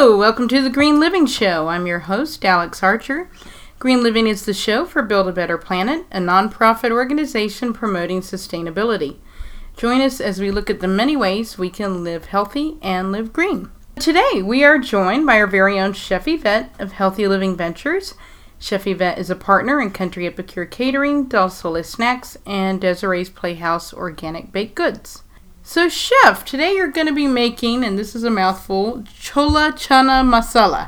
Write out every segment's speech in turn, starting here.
Hello, welcome to the Green Living Show. I'm your host, Alex Archer. Green Living is the show for Build a Better Planet, a nonprofit organization promoting sustainability. Join us as we look at the many ways we can live healthy and live green. Today, we are joined by our very own Chef Yvette of Healthy Living Ventures. Chef Yvette is a partner in Country Epicure Catering, Del Sole Snacks, and Desiree's Playhouse Organic Baked Goods. So, Chef, today you're going to be making, and this is a mouthful, chola chana masala,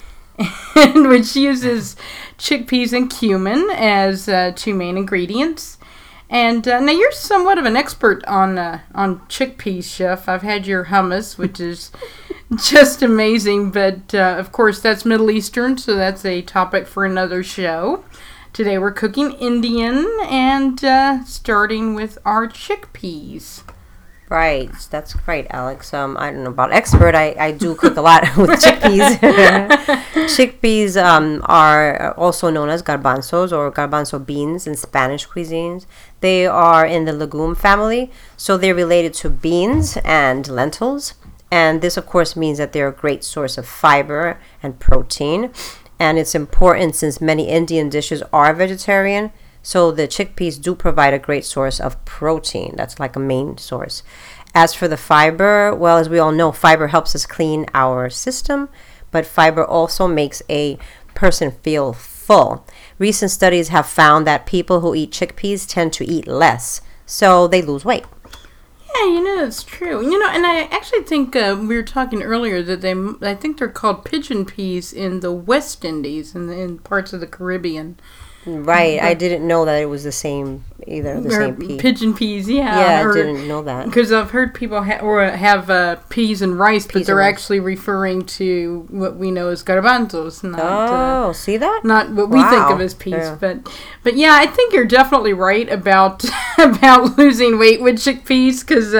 which uses chickpeas and cumin as two main ingredients. And now you're somewhat of an expert on chickpeas, Chef. I've had your hummus, which is just amazing, but of course that's Middle Eastern, so that's a topic for another show. Today we're cooking Indian and starting with our chickpeas. Right, that's right, Alex. I don't know about expert. I do cook a lot with chickpeas. Chickpeas are also known as garbanzos or garbanzo beans in Spanish cuisines. They are in the legume family, so they're related to beans and lentils. And this, of course, means that they're a great source of fiber and protein. And it's important since many Indian dishes are vegetarian. So the chickpeas do provide a great source of protein. That's like a main source. As for the fiber, well, as we all know, fiber helps us clean our system, but fiber also makes a person feel full. Recent studies have found that people who eat chickpeas tend to eat less, so they lose weight. Yeah, that's true. And I actually think we were talking earlier that I think they're called pigeon peas in the West Indies and in parts of the Caribbean. Right, I didn't know that it was the same either. The same pea. Pigeon peas, yeah. Yeah, I didn't know that. Because I've heard people have peas and rice, but they're actually referring to what we know as garbanzos. Not, see that? Not what we think of as peas. Yeah. But yeah, I think you're definitely right about losing weight with chickpeas, because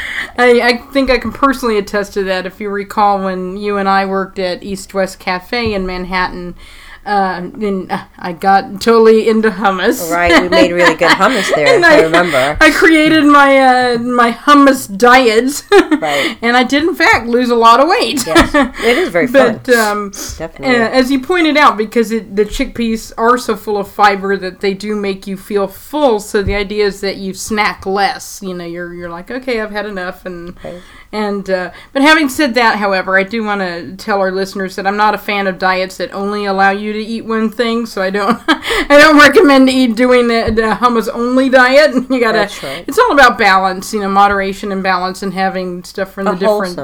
I think I can personally attest to that. If you recall, when you and I worked at East West Cafe in Manhattan, then I got totally into hummus. Right, we made really good hummus there. I remember. I created my hummus diets. Right. And I did, in fact, lose a lot of weight. Yes, it is very fun. But definitely, as you pointed out, because the chickpeas are so full of fiber that they do make you feel full. So the idea is that you snack less. You're like, okay, I've had enough, and. Okay. But having said that, however, I do want to tell our listeners that I'm not a fan of diets that only allow you to eat one thing. So I don't recommend doing the hummus only diet. You gotta. That's right. It's all about balance, moderation and balance, and having stuff from the different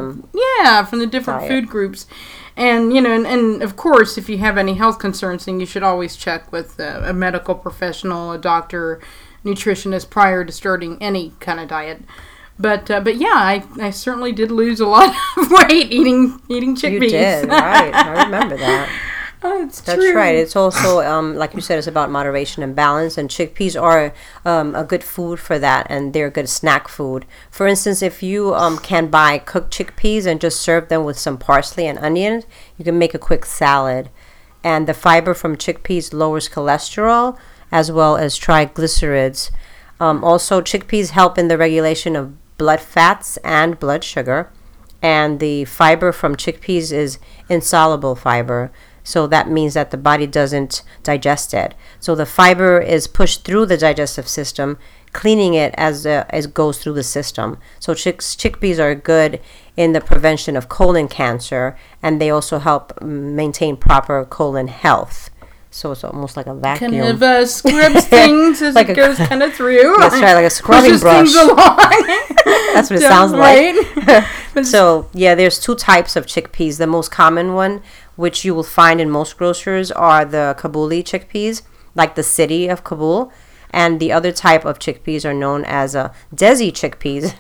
diet. Food groups. And and of course, if you have any health concerns, then you should always check with a medical professional, a doctor, nutritionist prior to starting any kind of diet. But yeah, I certainly did lose a lot of weight eating chickpeas. You did, right? I remember that. That's true. Right. It's also, like you said, it's about moderation and balance. And chickpeas are a good food for that, and they're a good snack food. For instance, if you can buy cooked chickpeas and just serve them with some parsley and onions, you can make a quick salad. And the fiber from chickpeas lowers cholesterol as well as triglycerides. Also, chickpeas help in the regulation of blood fats and blood sugar, and the fiber from chickpeas is insoluble fiber, so that means that the body doesn't digest it. So the fiber is pushed through the digestive system, cleaning it as it goes through the system. So chickpeas are good in the prevention of colon cancer, and they also help maintain proper colon health. So it's almost like a vacuum. Kind of scrubs things as it goes kind of through. That's right, like a scrubbing brush. Things along. That's what it sounds like. So, yeah, there's two types of chickpeas. The most common one, which you will find in most grocers, are the Kabuli chickpeas, like the city of Kabul. And the other type of chickpeas are known as Desi chickpeas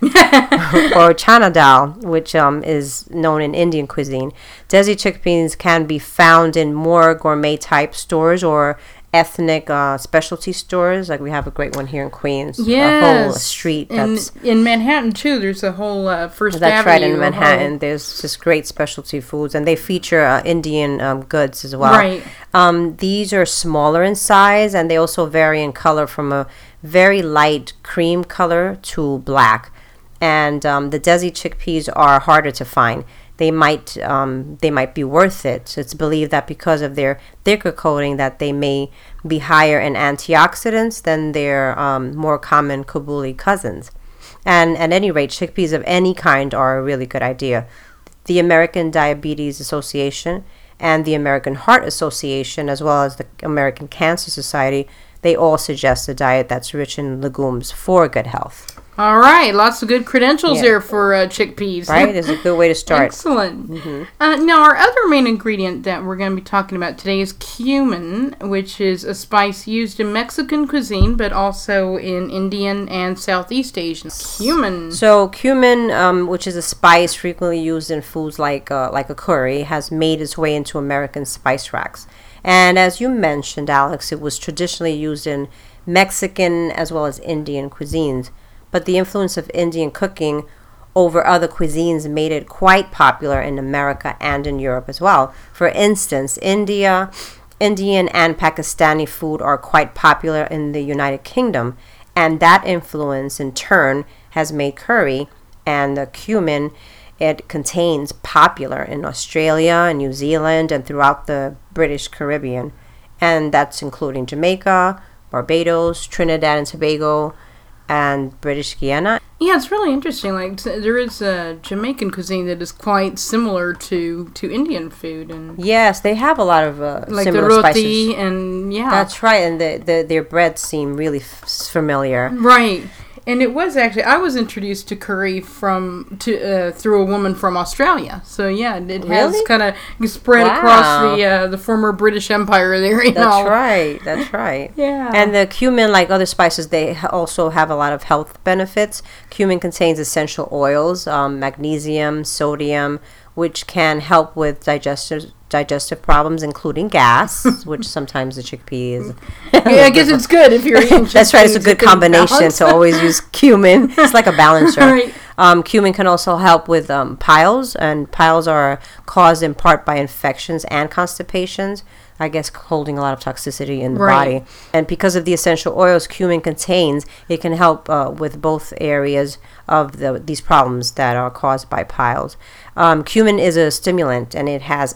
or chana dal, which is known in Indian cuisine. Desi chickpeas can be found in more gourmet type stores or ethnic specialty stores. Like we have a great one here in Queens. Yes. A whole street. That's in Manhattan too. There's a whole First Avenue. That's right, in Manhattan. There's just great specialty foods, and they feature Indian goods as well. Right. These are smaller in size, and they also vary in color from a very light cream color to black. And the Desi chickpeas are harder to find. they might be worth it. So it's believed that because of their thicker coating, that they may be higher in antioxidants than their more common Kabuli cousins. And at any rate, chickpeas of any kind are a really good idea. The American Diabetes Association and the American Heart Association, as well as the American Cancer Society, they all suggest a diet that's rich in legumes for good health. All right, lots of good credentials there for chickpeas. Right, it's a good way to start. Excellent. Now, our other main ingredient that we're going to be talking about today is cumin, which is a spice used in Mexican cuisine, but also in Indian and Southeast Asian. Cumin. So cumin, which is a spice frequently used in foods like a curry, has made its way into American spice racks. And as you mentioned, Alex, it was traditionally used in Mexican as well as Indian cuisines. But the influence of Indian cooking over other cuisines made it quite popular in America and in Europe as well. For instance, Indian and Pakistani food are quite popular in the United Kingdom, and that influence in turn has made curry and the cumin it contains popular in Australia and New Zealand and throughout the British Caribbean. And that's including Jamaica, Barbados, Trinidad and Tobago, and British Guiana. Yeah, it's really interesting. Like there is a Jamaican cuisine that is quite similar to Indian food, and yes, they have a lot of like similar the roti spices. and That's right, and their breads seem really familiar. Right. And it was actually, I was introduced to curry through a woman from Australia. So yeah, it has kind of spread across the former British Empire there. That's right. Yeah. And the cumin, like other spices, they also have a lot of health benefits. Cumin contains essential oils, magnesium, sodium, which can help with digestive problems, including gas, which sometimes the chickpea is. Yeah, I guess it's good if you're eating chickpeas. That's right. It's a good combination to always use cumin. It's like a balancer. Right. Cumin can also help with piles, and piles are caused in part by infections and constipations, I guess holding a lot of toxicity in the body. And because of the essential oils cumin contains, it can help with both areas of these problems that are caused by piles. Cumin is a stimulant, and it has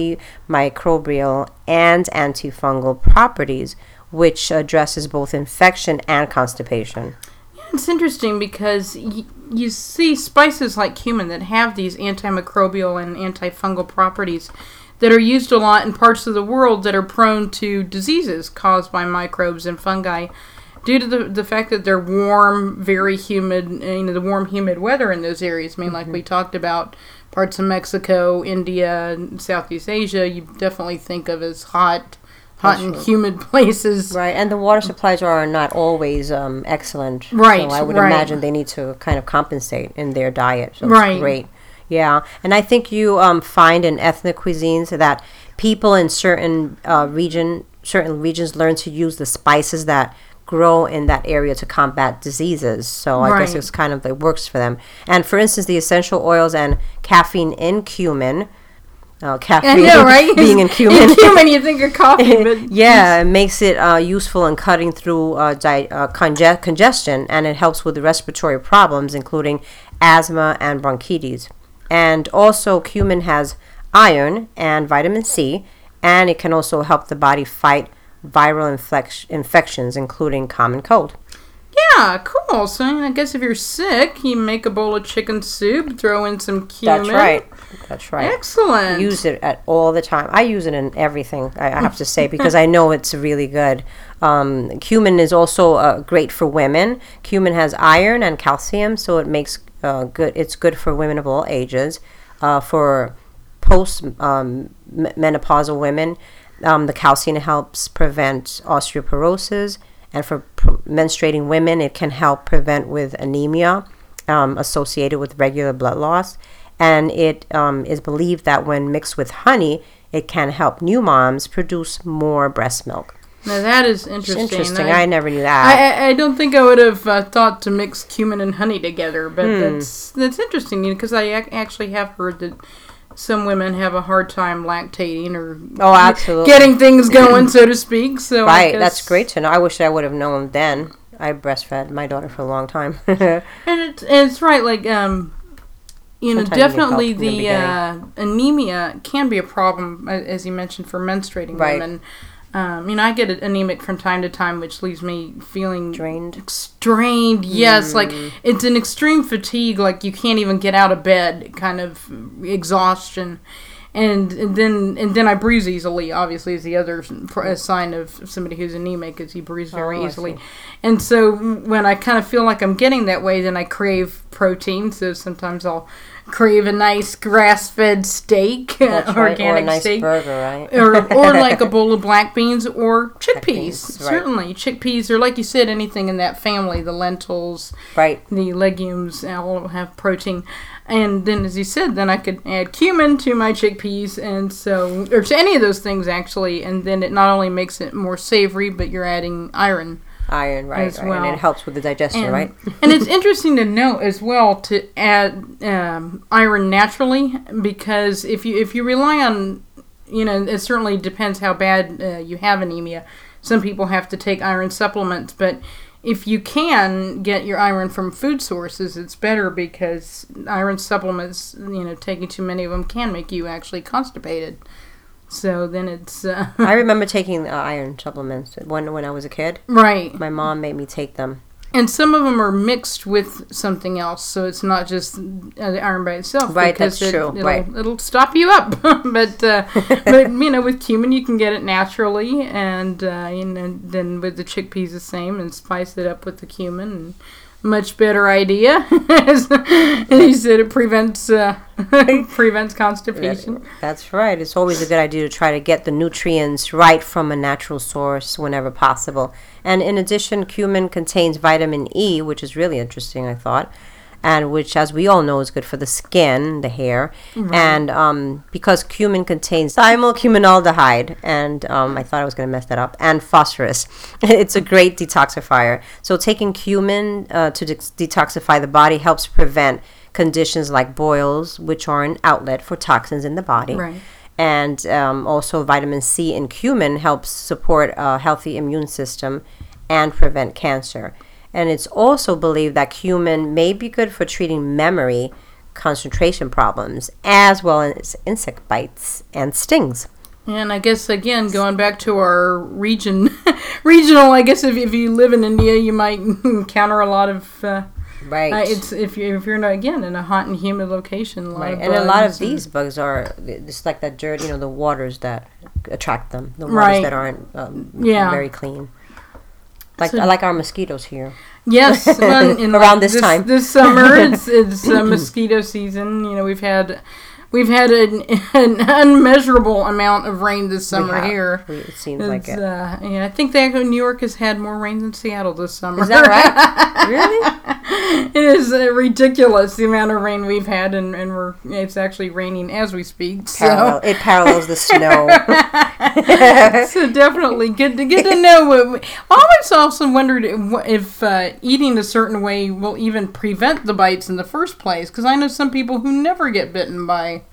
antimicrobial and antifungal properties, which addresses both infection and constipation. Yeah, it's interesting because you see spices like cumin that have these antimicrobial and antifungal properties that are used a lot in parts of the world that are prone to diseases caused by microbes and fungi due to the fact that they're warm, very humid, the warm, humid weather in those areas. I mean, like we talked about, parts of Mexico, India, and Southeast Asia, you definitely think of as hot and humid places. Right, and the water supplies are not always excellent. Right, so I would imagine they need to kind of compensate in their diet. So it's great. Yeah, and I think you find in ethnic cuisines that people in certain regions learn to use the spices that grow in that area to combat diseases. So I guess it's kind of, it works for them. And for instance, the essential oils and caffeine in cumin, caffeine being in cumin. In cumin, you think of coffee, but yeah, it makes it useful in cutting through congestion, and it helps with the respiratory problems, including asthma and bronchitis. And also, cumin has iron and vitamin C, and it can also help the body fight viral infections, including common cold. Yeah, cool. So I guess if you're sick, you make a bowl of chicken soup, throw in some cumin. That's right. Excellent. Use it all the time. I use it in everything, I have to say, because I know it's really good. Cumin is also great for women. Cumin has iron and calcium, so it makes good. It's good for women of all ages. For post-menopausal women, the calcium helps prevent osteoporosis. And for menstruating women, it can help prevent with anemia associated with regular blood loss. And it is believed that when mixed with honey, it can help new moms produce more breast milk. Now that is interesting. I never knew that. I don't think I would have thought to mix cumin and honey together, but that's interesting because I actually have heard that some women have a hard time lactating or absolutely getting things going, so to speak. So that's great to know. I wish I would have known then. I breastfed my daughter for a long time. and it's right, like Sometimes you need help definitely in the the beginning. anemia can be a problem, as you mentioned, for menstruating Right. women. I get anemic from time to time, which leaves me feeling Drained? Strained, yes. Like, it's an extreme fatigue, like you can't even get out of bed, kind of exhaustion. And then I bruise easily, obviously, is the other sign of somebody who's anemic, is you bruise very I easily. see. And so when I kind of feel like I'm getting that way, then I crave protein. So sometimes I'll crave a nice grass-fed steak, That's right. organic Or a nice steak. burger, right? or like a bowl of black beans or chickpeas. Beans, right. Certainly, chickpeas, or like you said, anything in that family, the lentils, Right. the legumes, all have protein. And then, as you said, then I could add cumin to my chickpeas, and so, or to any of those things actually, and then it not only makes it more savory, but you're adding iron. Iron, right. As right. well. And it helps with the digestion, And, right? and it's interesting to note as well to add iron naturally, because if you rely on, it certainly depends how bad you have anemia. Some people have to take iron supplements, but if you can get your iron from food sources, it's better, because iron supplements, taking too many of them can make you actually constipated. So then it's I remember taking iron supplements when I was a kid. right. My mom made me take them. And some of them are mixed with something else, so it's not just the iron by itself. Right, because that's true, right. It'll stop you up. but with cumin you can get it naturally, and then with the chickpeas the same, and spice it up with the cumin. And much better idea. And he said it prevents constipation. That's right. It's always a good idea to try to get the nutrients right from a natural source whenever possible. And in addition, cumin contains vitamin E, which is really interesting, I thought, and which, as we all know, is good for the skin, the hair. Right. And because cumin contains thiamylcuminaldehyde, and I thought I was going to mess that up, and phosphorus. It's a great detoxifier. So taking cumin to detoxify the body helps prevent conditions like boils, which are an outlet for toxins in the body. Right. And also vitamin C in cumin helps support a healthy immune system and prevent cancer. And it's also believed that cumin may be good for treating memory, concentration problems, as well as insect bites and stings. And I guess, again, going back to our regional, I guess if you live in India, you might encounter a lot of... Right. It's if you're not, again, in a hot and humid location, a lot of and a lot of bugs these bugs are, it's like that dirt, the waters that attract them, the waters Right. that aren't Yeah. very clean. Like So- I like our mosquitoes here. Yes, well, Around this time. this summer, it's mosquito season. We've had an unmeasurable amount of rain this summer here. It seems like it. I think that New York has had more rain than Seattle this summer. Is that right? Really? It is ridiculous the amount of rain we've had, and it's actually raining as we speak. So. It parallels the snow. So definitely good to know. I always also wondered if eating a certain way will even prevent the bites in the first place, because I know some people who never get bitten by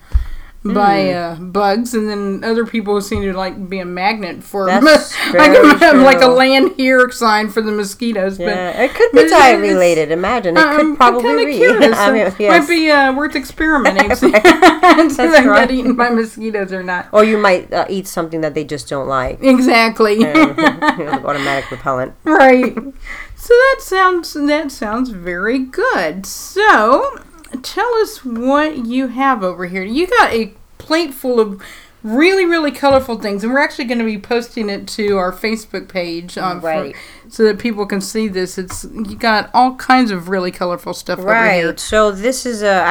bugs, and then other people who seem to be a magnet for them. That's very like a true. land here sign for the mosquitoes. Yeah, But it could be diet related. Imagine it could probably be. Curious. I mean, Might be worth experimenting. See if I get eaten by mosquitoes or not. Or you might eat something that they just don't like. Exactly. Automatic repellent. Right. So that sounds very good. So tell us what you have over here. You got a plate full of really, really colorful things, and we're actually going to be posting it to our Facebook page, Right. so that people can see this. You got all kinds of really colorful stuff over here. Right. So this is the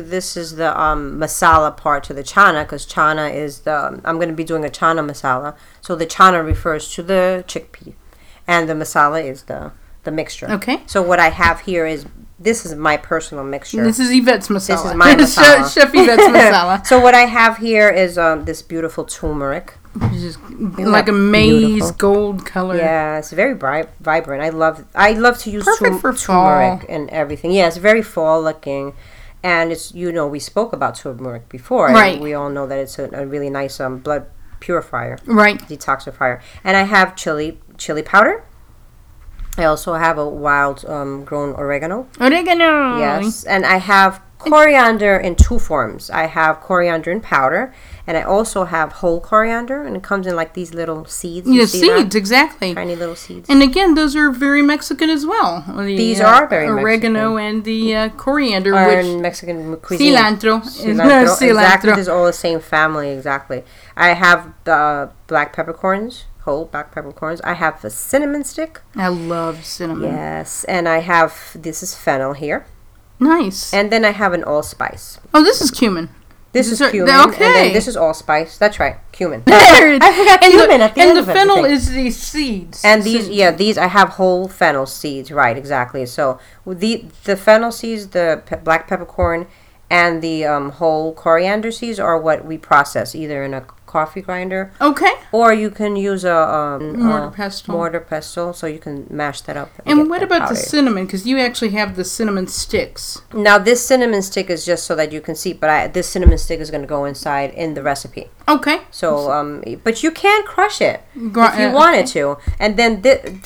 masala part to the chana, because chana is I'm going to be doing a chana masala. So the chana refers to the chickpea, and the masala is the mixture. Okay. So what I have here this is my personal mixture. This is Yvette's masala. This is my masala. Chef Yvette's masala. So what I have here is this beautiful turmeric. It's just like a maize beautiful? Gold color. Yeah, it's very vibrant. I love to use Perfect for turmeric fall. and everything. Yeah, it's very fall looking, and it's we spoke about turmeric before. Right. And we all know that it's a really nice blood purifier, Right. detoxifier. And I have chili powder. I also have a wild grown oregano. Oregano. Yes, and I have coriander in two forms. I have coriander in powder, and I also have whole coriander, and it comes in like these little seeds. Yeah, seeds, exactly. Tiny little seeds. And again, those are very Mexican as well. These are very oregano Mexican. and the coriander, which which Mexican cuisine. cilantro. Cilantro. Exactly, it's all the same family. Exactly. I have the black peppercorns. Whole black peppercorns. I have a cinnamon stick. I love cinnamon. Yes, and I have, this is fennel here. Nice. And then I have an allspice. Oh, this is cumin. This is cumin. Okay. And then this is allspice. That's right, cumin. I forgot cumin at the end and of the fennel everything. is these seeds. And these I have whole fennel seeds. Right, exactly. So the fennel seeds, the black peppercorn, and the whole coriander seeds are what we process either in a coffee grinder. Okay. Or you can use a mortar pestle, so you can mash that up. And what about the cinnamon? Because you actually have the cinnamon sticks. Now this cinnamon stick is just so that you can see, but this cinnamon stick is going to go inside in the recipe. Okay. So, but you can crush it if you wanted to. And then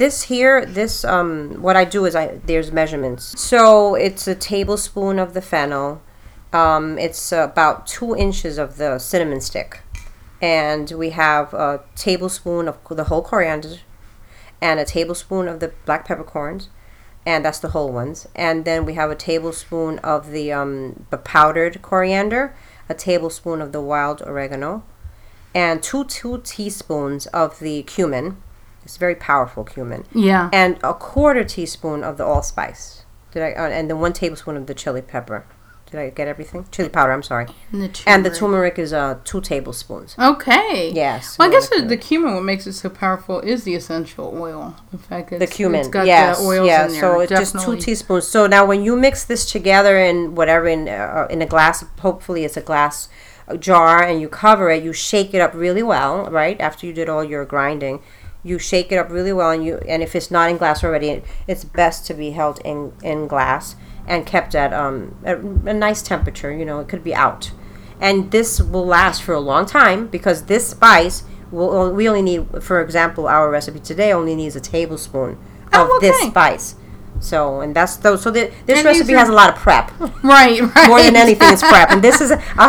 what I do is there's measurements. So it's a tablespoon of the fennel. It's about 2 inches of the cinnamon stick. And we have a tablespoon of the whole coriander and a tablespoon of the black peppercorns, and that's the whole ones. And then we have a tablespoon of the powdered coriander, a tablespoon of the wild oregano, and two teaspoons of the cumin. It's very powerful cumin. Yeah. And a 1/4 teaspoon of the allspice. And then 1 tablespoon of the chili pepper. Did I get everything? Chili powder, I'm sorry. And the turmeric is 2 tablespoons. Okay. Yes. Well, I guess the cumin, what makes it so powerful is the essential oil. In fact, the cumin. It's got the oils in there. So it's just 2 teaspoons. So now when you mix this together in whatever, in a glass, hopefully it's a glass jar, and you cover it, you shake it up really well, right? After you did all your grinding. You shake it up really well, and if it's not in glass already, it's best to be held in glass and kept at a nice temperature. It could be out, and this will last for a long time because this spice we only need, for example, our recipe today only needs a tablespoon of this spice. So, and that's those. So this recipe has a lot of prep. Right. More than anything, it's prep, and this is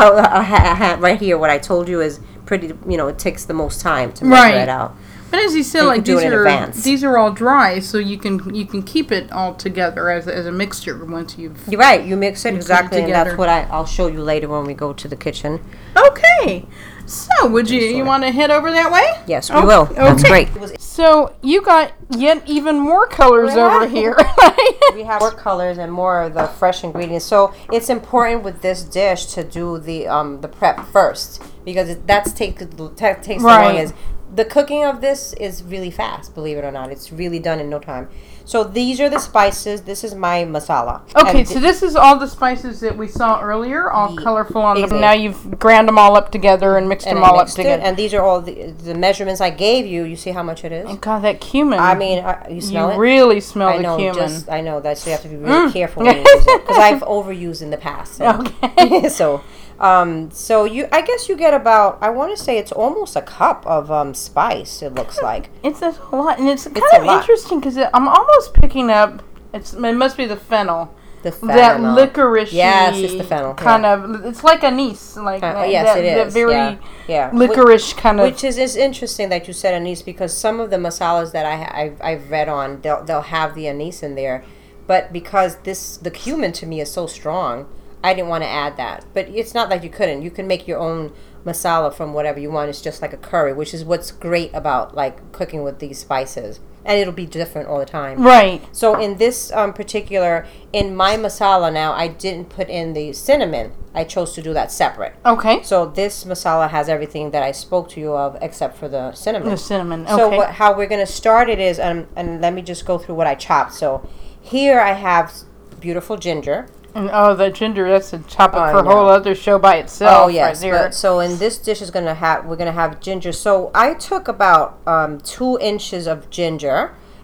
right here. What I told you is pretty. It takes the most time to measure it out. But as you said, like these are all dry, so you can keep it all together as a mixture once you've. You're right. You mix it exactly, and that's what I'll show you later when we go to the kitchen. Okay. So, would you want to head over that way? Yes, we will. That's great. So you got yet even more colors over here. We have more colors and more of the fresh ingredients. So it's important with this dish to do the prep first because that takes the longest. The cooking of this is really fast, believe it or not. It's really done in no time. So these are the spices. This is my masala. Okay, so this is all the spices that we saw earlier, all colorful on them. Now you've ground them all up together and mixed them all up together. And these are all the measurements I gave you. You see how much it is? And God, that cumin. I mean, you smell it? You really smell the cumin. I know that, so you have to be really careful when you use it. Because I've overused in the past. So. Okay. I guess you get about, I want to say it's almost a cup of spice, it looks like. It's a lot, and it's kind of interesting because I'm almost picking up, it must be the fennel. The fennel. That licorice. Yes, it's the fennel. Kind of, it's like anise. Yes, it is. That very licorice kind of. Which is interesting that you said anise because some of the masalas that I've read on, they'll have the anise in there. But because the cumin to me is so strong, I didn't want to add that. But it's not like you couldn't. You can make your own masala from whatever you want. It's just like a curry, which is what's great about like cooking with these spices. And it'll be different all the time. Right. So in this particular, in my masala now, I didn't put in the cinnamon. I chose to do that separate. Okay. So this masala has everything that I spoke to you of except for the cinnamon. The cinnamon, okay. So how we're going to start it is, and let me just go through what I chopped. So here I have beautiful ginger. And, the ginger, that's a topic for a whole other show by itself. Oh, yes. Right, so in this dish we're going to have ginger. So I took about 2 inches of ginger,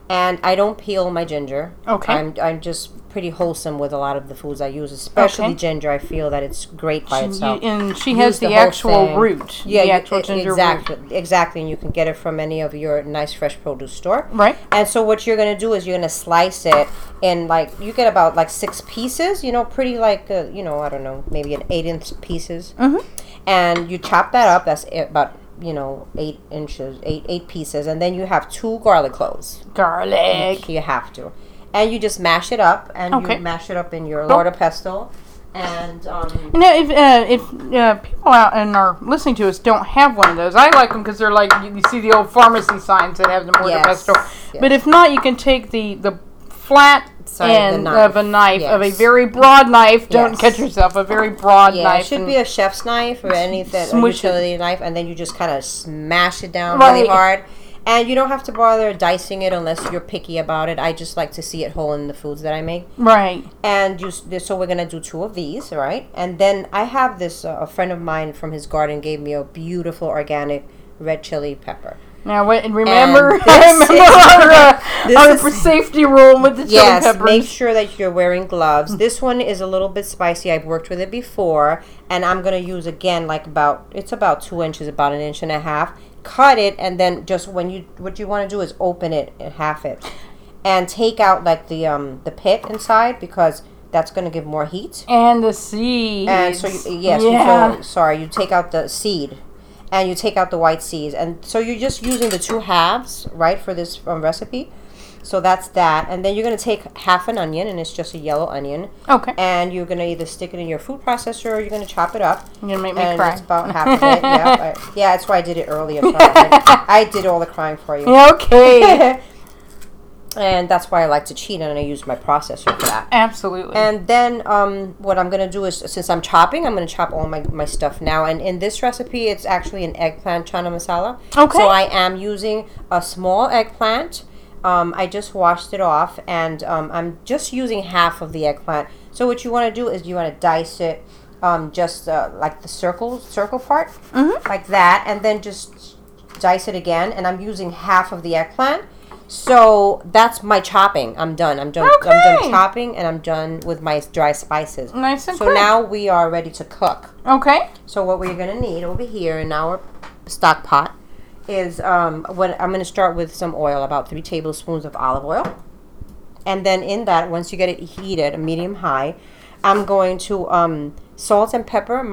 And I don't peel my ginger. Okay. I'm just pretty wholesome with a lot of the foods I use, especially ginger. I feel that it's great by itself. And she has the actual root. Yeah, the actual ginger root. Exactly. And you can get it from any of your nice fresh produce store. Right. And so what you're going to do is you're going to slice it in you get about 6 pieces, pretty I don't know, maybe an 8-inch pieces. Mm-hmm. And you chop that up. That's about 8 inches, 8 pieces, and then you have 2 garlic cloves. Garlic. You have to, and you just mash it up, and you mash it up in your Lord of Pesto, and if people out and are listening to us don't have one of those, I like them because they're like you see the old pharmacy signs that have the Lord of Pesto. Yes. But if not, you can take the flat end of a knife, of a very broad knife. Don't cut yourself. A very broad knife. It should be a chef's knife or anything, a utility knife, and then you just kind of smash it down really hard. And you don't have to bother dicing it unless you're picky about it. I just like to see it whole in the foods that I make. Right. And so we're gonna do 2 of these, right? And then I have this. A friend of mine from his garden gave me a beautiful organic red chili pepper. Now, remember our safety rule with the chili peppers. Make sure that you're wearing gloves. This one is a little bit spicy. I've worked with it before, and I'm going to use, again, it's about 2 inches, about 1.5 inches. Cut it, and then just what you want to do is open it and half it. And take out, the pit inside, because that's going to give more heat. And the seeds. And so, you take out the seed. And you take out the white seeds. And so you're just using the 2 halves, right, for this recipe. So that's that. And then you're going to take half an onion, and it's just a yellow onion. Okay. And you're going to either stick it in your food processor or you're going to chop it up. You're going to make me cry. It's about half of it. Yeah, that's why I did it earlier. So I did all the crying for you. Okay. And that's why I like to cheat, and I use my processor for that. Absolutely. And then what I'm going to do is, since I'm chopping, I'm going to chop all my stuff now. And in this recipe, it's actually an eggplant chana masala. Okay. So I am using a small eggplant. I just washed it off, and I'm just using half of the eggplant. So what you want to do is you want to dice it just like the circle part, like that, and then just dice it again. And I'm using half of the eggplant. So that's my chopping. I'm done. I'm done chopping, and I'm done with my dry spices. Nice and quick. So now we are ready to cook. Okay. So what we're going to need over here in our stock pot is I'm going to start with some oil, about 3 tablespoons of olive oil. And then in that, once you get it heated, medium high, I'm going to salt and pepper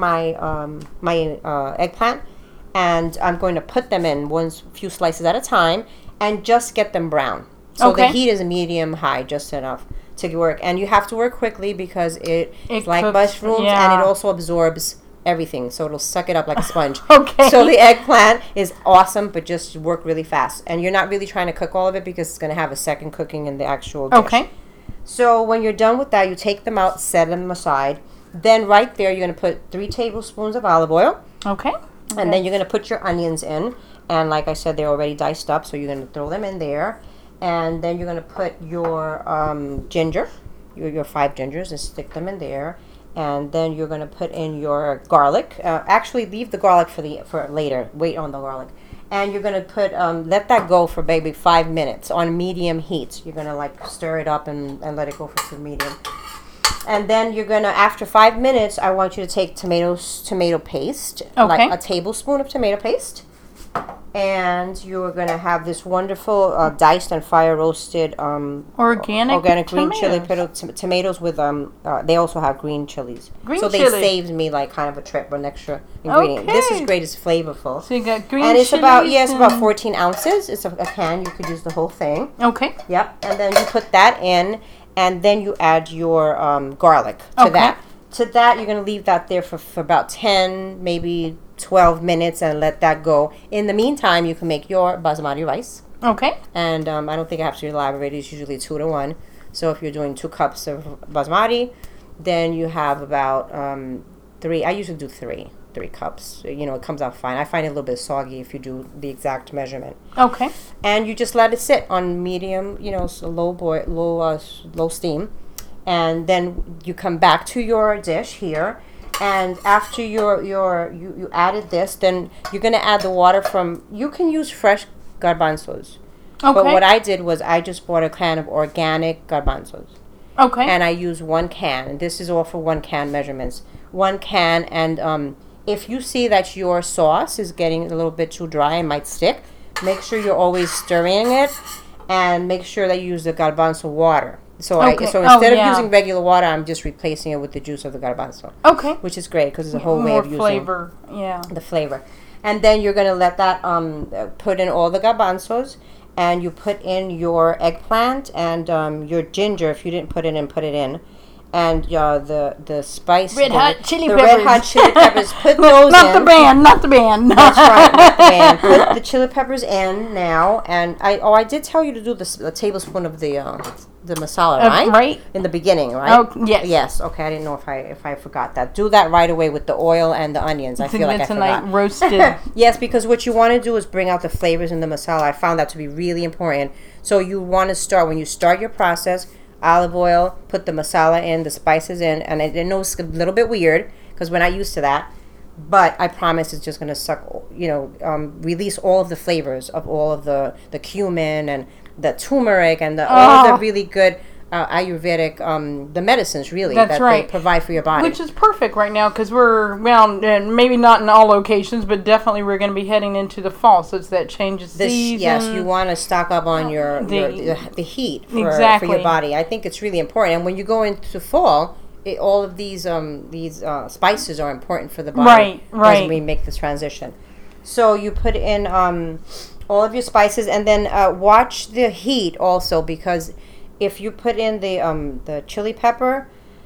my eggplant, and I'm going to put them in few slices at a time, and just get them brown. So the heat is medium high, just enough to work. And you have to work quickly because it's like cooks, mushrooms, and it also absorbs everything. So it'll suck it up like a sponge. Okay. So the eggplant is awesome, but just work really fast. And you're not really trying to cook all of it because it's going to have a second cooking in the actual dish. Okay. So when you're done with that, you take them out, set them aside. Then right there, you're going to put 3 tablespoons of olive oil. Okay. And then you're going to put your onions in. And like I said, they're already diced up, so you're going to throw them in there. And then you're going to put your ginger, your 5 gingers, and stick them in there. And then you're going to put in your garlic. Actually, leave the garlic for later. Wait on the garlic. And you're going to put, let that go for maybe 5 minutes on medium heat. You're going to stir it up and let it go for medium. And then you're going to, after 5 minutes, I want you to take tomato paste. Okay. Like a tablespoon of tomato paste. And you're going to have this wonderful diced and fire roasted organic green chili tomatoes with they also have green chilies. So they saved me kind of a trip, an extra ingredient. Okay. This is great. It's flavorful. So you got green and it's chilies. It's about 14 ounces. It's a can. You could use the whole thing. Okay. Yep. And then you put that in, and then you add your garlic to that. To that, you're going to leave that there for about 10, maybe 12 minutes, and let that go. In the meantime, you can make your basmati rice. Okay. And I don't think I have to elaborate. It's usually 2 to 1. So if you're doing 2 cups of basmati, then you have about 3. I usually do 3 cups. It comes out fine. I find it a little bit soggy if you do the exact measurement. Okay. And you just let it sit on medium, low steam. And then you come back to your dish here, and after you added this, then you're going to add the water from, you can use fresh garbanzos. But Okay. what I did was I just bought a can of organic garbanzos. Okay. And I use 1 can. And this is all for 1 can measurements. 1 can, and if you see that your sauce is getting a little bit too dry and might stick, make sure you're always stirring it, and make sure that you use the garbanzo water. So Okay. so instead yeah. of using regular water, I'm just replacing it with the juice of the garbanzo, Okay. which is great because it's a whole way More of using flavor. Yeah. the flavor. And then you're gonna let that put in all the garbanzos, and you put in your eggplant and your ginger. If you didn't put it in, put it in. And the spice, Red hot chili the peppers. red hot chili peppers. Put those Not in. the band. Not the band. That's right, not the band. Put the chili peppers in now, and I did tell you to do a tablespoon of the masala, right? Right. In the beginning, right? Oh, yes. Yes. Okay, I didn't know if I forgot that. Do that right away with the oil and the onions. I feel like I tonight forgot. roasted. Yes, because what you want to do is bring out the flavors in the masala. I found that to be really important. So you want to start, when you start your process, olive oil, put the masala in, the spices in, and I know it's a little bit weird because we're not used to that, but I promise it's just going to suck, release all of the flavors of all of the cumin and the turmeric and all of the really good Ayurvedic, the medicines really That's that right. they provide for your body. Which is perfect right now because we're, maybe not in all locations, but definitely we're going to be heading into the fall. So it's that change of season. Yes, you want to stock up on the heat for your body. I think it's really important. And when you go into fall, all of these spices are important for the body right. as we make this transition. So you put in all of your spices, and then watch the heat also, because if you put in the chili pepper,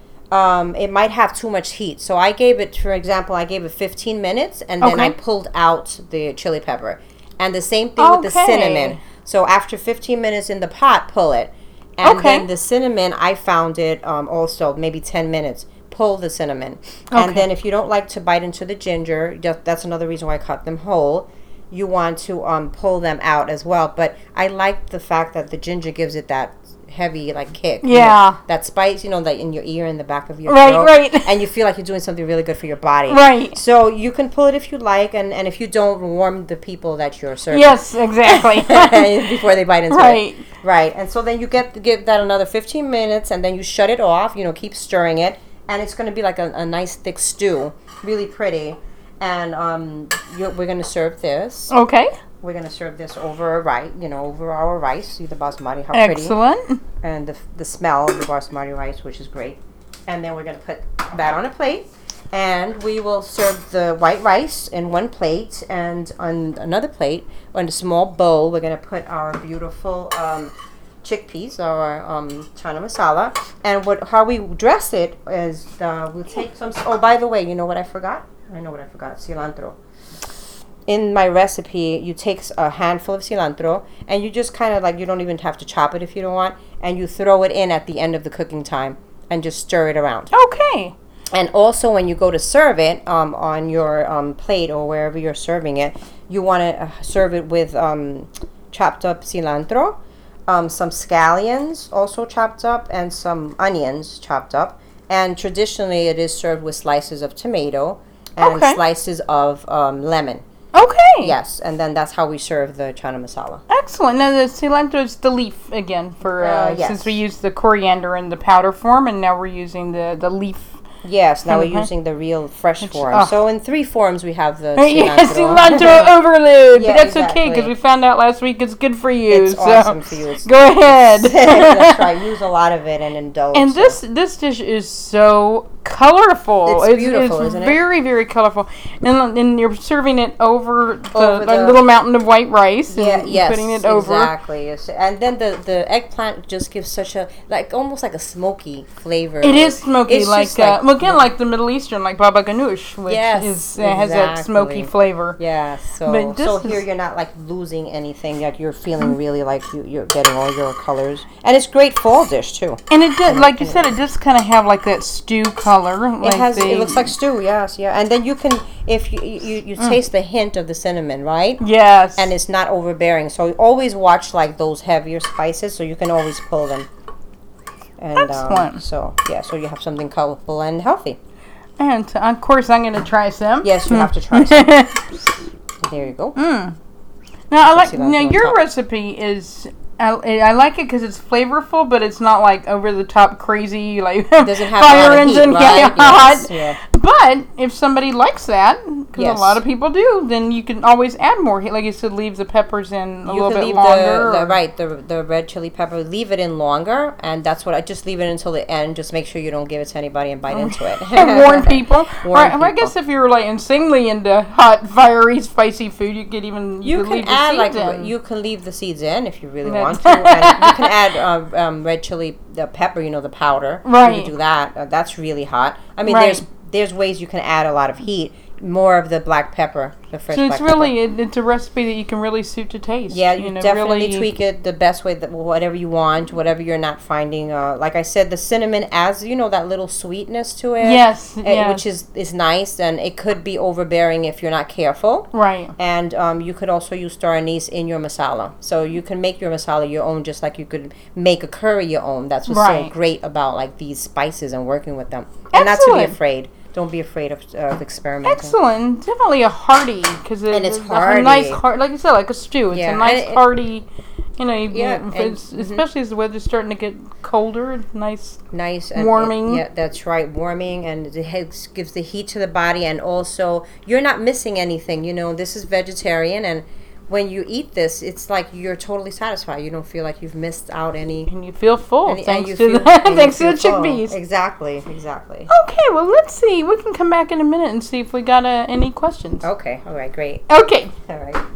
it might have too much heat. So I gave it, for example, 15 minutes, and then I pulled out the chili pepper. And the same thing with the cinnamon. So after 15 minutes in the pot, pull it. And then the cinnamon, I found it also maybe 10 minutes. Pull the cinnamon. And then if you don't like to bite into the ginger, that's another reason why I cut them whole. You want to pull them out as well. But I like the fact that the ginger gives it that heavy kick. Yeah. That spice, that in your ear, in the back of your throat. Right. And you feel like you're doing something really good for your body. Right. So you can pull it if you like, and if you don't, warm the people that you're serving. Yes, exactly. Before they bite into Right. it. Right. And so then you give that another 15 minutes, and then you shut it off, keep stirring it, and it's going to be like a nice thick stew, really pretty. And we're going to serve this. Okay. We're going to serve this over our rice. See the basmati, how Excellent. pretty. And the smell of the basmati rice, which is great. And then we're going to put that on a plate. And we will serve the white rice in one plate. And on another plate, on a small bowl, we're going to put our beautiful chickpeas, our chana masala. And how we dress it is we'll take some... Oh, by the way, you know what I forgot? I know what I forgot. Cilantro. In my recipe, you take a handful of cilantro, and you just kind of you don't even have to chop it if you don't want, and you throw it in at the end of the cooking time and just stir it around. Okay. And also when you go to serve it on your plate or wherever you're serving it, you want to serve it with chopped up cilantro, some scallions also chopped up, and some onions chopped up. And traditionally it is served with slices of tomato and slices of lemon. Okay. Yes, and then that's how we serve the chana masala. Excellent. Now the cilantro is the leaf again since we used the coriander in the powder form, and now we're using the leaf. Yes, now we're using the real fresh form. So in 3 forms we have the cilantro. Yes, cilantro overload. Yeah, but that's okay because we found out last week it's good for you. It's awesome for you. Go ahead. That's right. Use a lot of it and indulge. And this dish is so colorful. It's beautiful, isn't it? Very, very colorful. And you're serving it over the little mountain of white rice. And putting it over. Exactly. And then the eggplant just gives such a almost like a smoky flavor. It is smoky, again, like the Middle Eastern, like baba ganoush, which has that smoky flavor. Yeah. So here you're not losing anything. You're feeling really like you're getting all your colors, and it's great fall dish too. And it does, like you said, it does kind of have like that stew color. It looks like stew. Yes, yeah. And then you can, if you taste the hint of the cinnamon, right? Yes. And it's not overbearing. So always watch those heavier spices, so you can always pull them. And, excellent. So you have something colorful and healthy. And of course, I'm going to try some. Yes, you have to try some. There you go. Now Now I like. cilantro Now on your top. recipe is. I like it because it's flavorful, but it's not like over the top crazy like Doesn't have a fire lot of engine heat, right? hot. Yes, yeah. But if somebody likes that, because Yes. a lot of people do, then you can always add more heat. Like you said, leave the peppers in a You little can bit leave longer. the red chili pepper. Leave it in longer, and that's what I just leave it until the end. Just make sure you don't give it to anybody and bite into it. Warn people. Warn I guess people. if you're like insanely into hot, fiery, spicy food, you could even You leave can add the seeds like in. you can leave the seeds in if you really That's- want to, and you can add red chili the pepper, the powder. Right. You can do that. That's really hot. I mean, Right. there's ways you can add a lot of heat. More of the black pepper, the fresh So black it's pepper. really it's a recipe that you can really suit to taste. Yeah, you definitely really tweak it the best way, whatever you want, whatever you're not finding. Like I said, the cinnamon adds, that little sweetness to it. Yes, Which is nice, and it could be overbearing if you're not careful. Right. And you could also use star anise in your masala. So you can make your masala your own, just like you could make a curry your own. That's what's so Right. great about like these spices and working with them. And not to be Excellent. afraid. Don't be afraid of experimenting. Excellent. Definitely a hearty because it's a hearty. nice heart, like you said, like a stew. It's Yeah, a nice and it- hearty. Especially as the weather's starting to get colder. Nice. Nice and Warming. yeah, that's right, warming, and it gives the heat to the body, and also you're not missing anything. This is vegetarian, and when you eat this, it's like you're totally satisfied. You don't feel like you've missed out any. And you feel full And thanks you to feel- the and you thanks to the feel full. chickpeas. Exactly. Okay, well let's see. We can come back in a minute and see if we got any questions. Okay. All right. Great. Okay. All right.